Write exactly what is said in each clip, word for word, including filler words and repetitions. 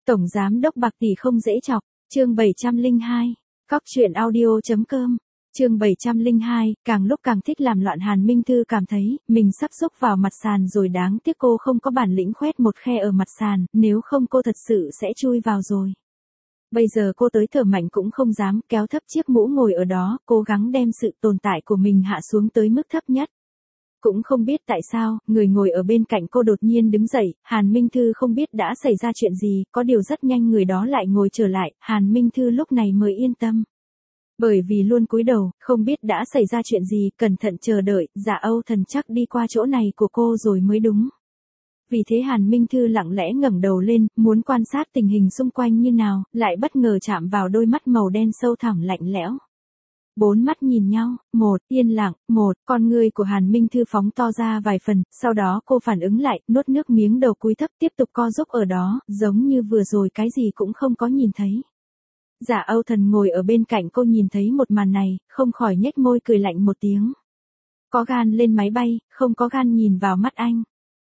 Tổng giám đốc bạc tỷ không dễ chọc, chương bảy trăm lẻ hai, cóc truyện audio.com, chương bảy trăm lẻ hai, càng lúc càng thích làm loạn. Hàn Minh Thư cảm thấy, mình sắp xúc vào mặt sàn rồi, đáng tiếc cô không có bản lĩnh khoét một khe ở mặt sàn, nếu không cô thật sự sẽ chui vào rồi. Bây giờ cô tới thở mạnh cũng không dám, kéo thấp chiếc mũ ngồi ở đó, cố gắng đem sự tồn tại của mình hạ xuống tới mức thấp nhất. Cũng không biết tại sao, người ngồi ở bên cạnh cô đột nhiên đứng dậy, Hàn Minh Thư không biết đã xảy ra chuyện gì, có điều rất nhanh người đó lại ngồi trở lại, Hàn Minh Thư lúc này mới yên tâm. Bởi vì luôn cúi đầu, không biết đã xảy ra chuyện gì, cẩn thận chờ đợi, Dạ Âu Thần chắc đi qua chỗ này của cô rồi mới đúng. Vì thế Hàn Minh Thư lặng lẽ ngẩng đầu lên, muốn quan sát tình hình xung quanh như nào, lại bất ngờ chạm vào đôi mắt màu đen sâu thẳm lạnh lẽo. Bốn mắt nhìn nhau, một, yên lặng, một, con ngươi của Hàn Minh Thư phóng to ra vài phần, sau đó cô phản ứng lại, nuốt nước miếng, đầu cúi thấp tiếp tục co giúp ở đó, giống như vừa rồi cái gì cũng không có nhìn thấy. Dạ Âu Thần ngồi ở bên cạnh cô nhìn thấy một màn này, không khỏi nhếch môi cười lạnh một tiếng. Có gan lên máy bay, không có gan nhìn vào mắt anh.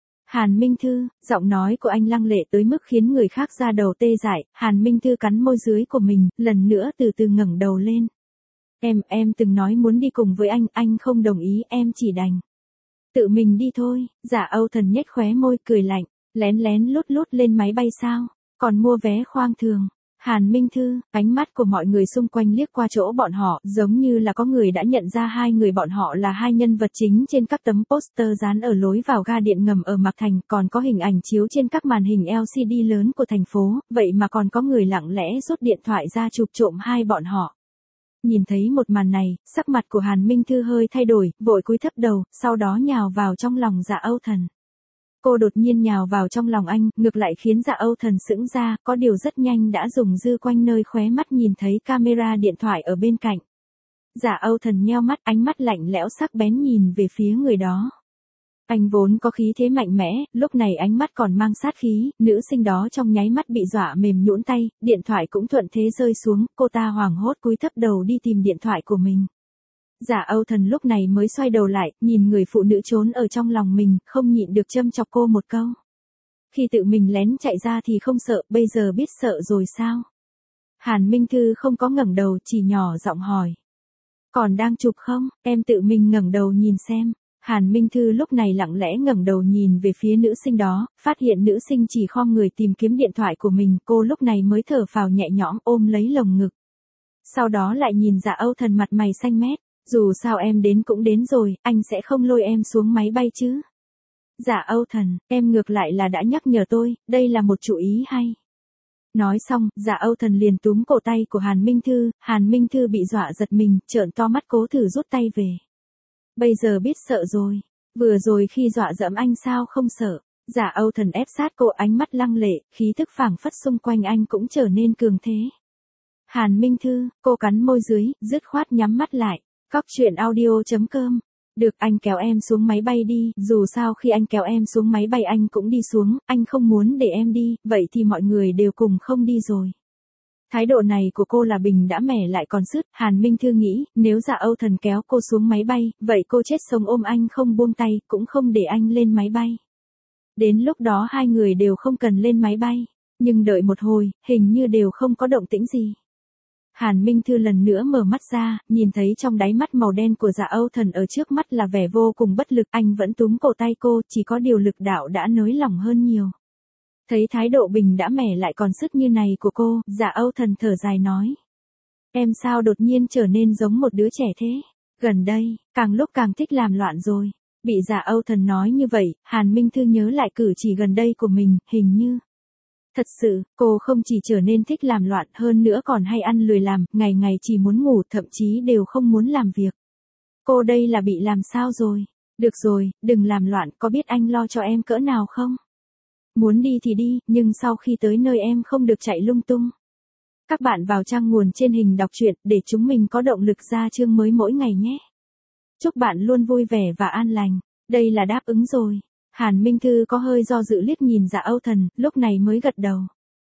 Hàn Minh Thư, giọng nói của anh lăng lệ tới mức khiến người khác da đầu tê dại, Hàn Minh Thư cắn môi dưới của mình, lần nữa từ từ ngẩng đầu lên. Em, em từng nói muốn đi cùng với anh, anh không đồng ý, em chỉ đành tự mình đi thôi. Dạ Âu Thần nhếch khóe môi cười lạnh, lén lén lút lút lên máy bay sao, còn mua vé khoang thường. Hàn Minh Thư, ánh mắt của mọi người xung quanh liếc qua chỗ bọn họ, giống như là có người đã nhận ra hai người bọn họ là hai nhân vật chính trên các tấm poster dán ở lối vào ga điện ngầm ở Mạc Thành, còn có hình ảnh chiếu trên các màn hình L C D lớn của thành phố, vậy mà còn có người lặng lẽ rút điện thoại ra chụp trộm hai bọn họ. Nhìn thấy một màn này, sắc mặt của Hàn Minh Thư hơi thay đổi, vội cúi thấp đầu, sau đó nhào vào trong lòng Dạ Âu Thần. Cô đột nhiên nhào vào trong lòng anh, ngược lại khiến Dạ Âu Thần sững ra, có điều rất nhanh đã dùng dư quanh nơi khóe mắt nhìn thấy camera điện thoại ở bên cạnh. Dạ Âu Thần nheo mắt, ánh mắt lạnh lẽo sắc bén nhìn về phía người đó. Anh vốn có khí thế mạnh mẽ, lúc này ánh mắt còn mang sát khí, nữ sinh đó trong nháy mắt bị dọa mềm nhũn tay, điện thoại cũng thuận thế rơi xuống, cô ta hoảng hốt cúi thấp đầu đi tìm điện thoại của mình. Dạ Âu Thần lúc này mới xoay đầu lại, nhìn người phụ nữ trốn ở trong lòng mình, không nhịn được châm chọc cô một câu. Khi tự mình lén chạy ra thì không sợ, bây giờ biết sợ rồi sao? Hàn Minh Thư không có ngẩng đầu, chỉ nhỏ giọng hỏi. Còn đang chụp không, em tự mình ngẩng đầu nhìn xem. Hàn Minh Thư lúc này lặng lẽ ngẩng đầu nhìn về phía nữ sinh đó, phát hiện nữ sinh chỉ khom người tìm kiếm điện thoại của mình, cô lúc này mới thở phào nhẹ nhõm ôm lấy lồng ngực. Sau đó lại nhìn Dạ Âu Thần mặt mày xanh mét, dù sao em đến cũng đến rồi, anh sẽ không lôi em xuống máy bay chứ. Dạ Âu Thần, em ngược lại là đã nhắc nhở tôi, đây là một chủ ý hay. Nói xong, Dạ Âu Thần liền túm cổ tay của Hàn Minh Thư, Hàn Minh Thư bị dọa giật mình, trợn to mắt cố thử rút tay về. Bây giờ biết sợ rồi, vừa rồi khi dọa dẫm anh sao không sợ. Dạ Âu Thần ép sát cô, ánh mắt lăng lệ, khí thức phảng phất xung quanh anh cũng trở nên cường thế. Hàn Minh Thư, cô cắn môi dưới, dứt khoát nhắm mắt lại. Cóc truyện audio.com. Được, anh kéo em xuống máy bay đi, dù sao khi anh kéo em xuống máy bay anh cũng đi xuống, anh không muốn để em đi, vậy thì mọi người đều cùng không đi rồi. Thái độ này của cô là bình đã mẻ lại còn sứt, Hàn Minh Thư nghĩ, nếu Dạ Âu Thần kéo cô xuống máy bay, vậy cô chết sống ôm anh không buông tay, cũng không để anh lên máy bay. Đến lúc đó hai người đều không cần lên máy bay, nhưng đợi một hồi, hình như đều không có động tĩnh gì. Hàn Minh Thư lần nữa mở mắt ra, nhìn thấy trong đáy mắt màu đen của Dạ Âu Thần ở trước mắt là vẻ vô cùng bất lực, anh vẫn túm cổ tay cô, chỉ có điều lực đạo đã nới lỏng hơn nhiều. Thấy thái độ bình đã mẻ lại còn sứt như này của cô, Dạ Âu Thần thở dài nói. Em sao đột nhiên trở nên giống một đứa trẻ thế? Gần đây, càng lúc càng thích làm loạn rồi. Bị Dạ Âu Thần nói như vậy, Hàn Minh Thư nhớ lại cử chỉ gần đây của mình, hình như. Thật sự, cô không chỉ trở nên thích làm loạn hơn nữa còn hay ăn lười làm, ngày ngày chỉ muốn ngủ, thậm chí đều không muốn làm việc. Cô đây là bị làm sao rồi? Được rồi, đừng làm loạn, có biết anh lo cho em cỡ nào không? Muốn đi thì đi, nhưng sau khi tới nơi em không được chạy lung tung. Các bạn vào trang nguồn trên hình đọc truyện để chúng mình có động lực ra chương mới mỗi ngày nhé. Chúc bạn luôn vui vẻ và an lành. Đây là đáp ứng rồi. Hàn Minh Thư có hơi do dự liếc nhìn Dạ Âu Thần, lúc này mới gật đầu.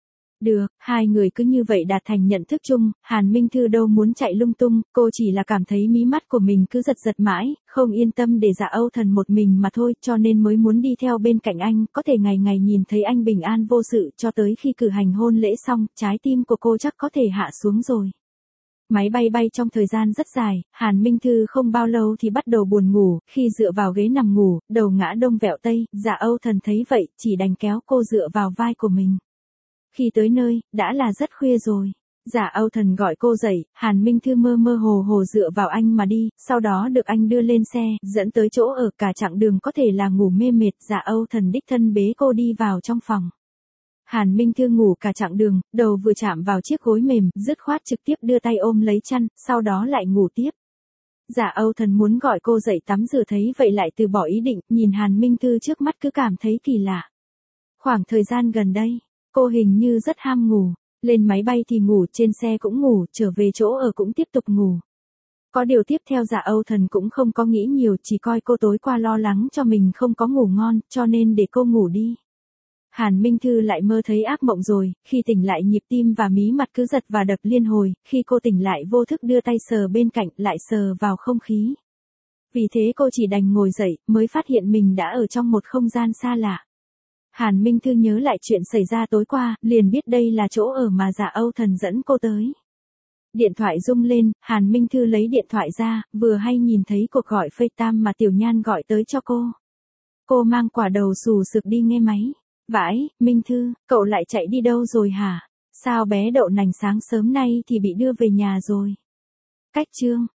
Được, hai người cứ như vậy đạt thành nhận thức chung, Hàn Minh Thư đâu muốn chạy lung tung, cô chỉ là cảm thấy mí mắt của mình cứ giật giật mãi, không yên tâm để Dạ Âu Thần một mình mà thôi, cho nên mới muốn đi theo bên cạnh anh, có thể ngày ngày nhìn thấy anh bình an vô sự cho tới khi cử hành hôn lễ xong, trái tim của cô chắc có thể hạ xuống rồi. Máy bay bay trong thời gian rất dài, Hàn Minh Thư không bao lâu thì bắt đầu buồn ngủ, khi dựa vào ghế nằm ngủ, đầu ngã đông vẹo tây, Dạ Âu Thần thấy vậy, chỉ đành kéo cô dựa vào vai của mình. Khi tới nơi, đã là rất khuya rồi. Dạ Âu Thần gọi cô dậy, Hàn Minh Thư mơ mơ hồ hồ dựa vào anh mà đi, sau đó được anh đưa lên xe, dẫn tới chỗ ở, cả chặng đường có thể là ngủ mê mệt, Dạ Âu Thần đích thân bế cô đi vào trong phòng. Hàn Minh Thư ngủ cả chặng đường, đầu vừa chạm vào chiếc gối mềm, dứt khoát trực tiếp đưa tay ôm lấy chăn, sau đó lại ngủ tiếp. Dạ Âu Thần muốn gọi cô dậy tắm rửa thấy vậy lại từ bỏ ý định, nhìn Hàn Minh Thư trước mắt cứ cảm thấy kỳ lạ. Khoảng thời gian gần đây, cô hình như rất ham ngủ, lên máy bay thì ngủ, trên xe cũng ngủ, trở về chỗ ở cũng tiếp tục ngủ. Có điều tiếp theo Dạ Âu Thần cũng không có nghĩ nhiều, chỉ coi cô tối qua lo lắng cho mình không có ngủ ngon, cho nên để cô ngủ đi. Hàn Minh Thư lại mơ thấy ác mộng rồi, khi tỉnh lại nhịp tim và mí mặt cứ giật và đập liên hồi, khi cô tỉnh lại vô thức đưa tay sờ bên cạnh, lại sờ vào không khí. Vì thế cô chỉ đành ngồi dậy, mới phát hiện mình đã ở trong một không gian xa lạ. Hàn Minh Thư nhớ lại chuyện xảy ra tối qua, liền biết đây là chỗ ở mà Dạ Âu Thần dẫn cô tới. Điện thoại rung lên, Hàn Minh Thư lấy điện thoại ra, vừa hay nhìn thấy cuộc gọi FaceTime mà Tiểu Nhan gọi tới cho cô. Cô mang quả đầu xù sực đi nghe máy. Vãi, Minh Thư, cậu lại chạy đi đâu rồi hả? Sao bé đậu nành sáng sớm nay thì bị đưa về nhà rồi? Cách chương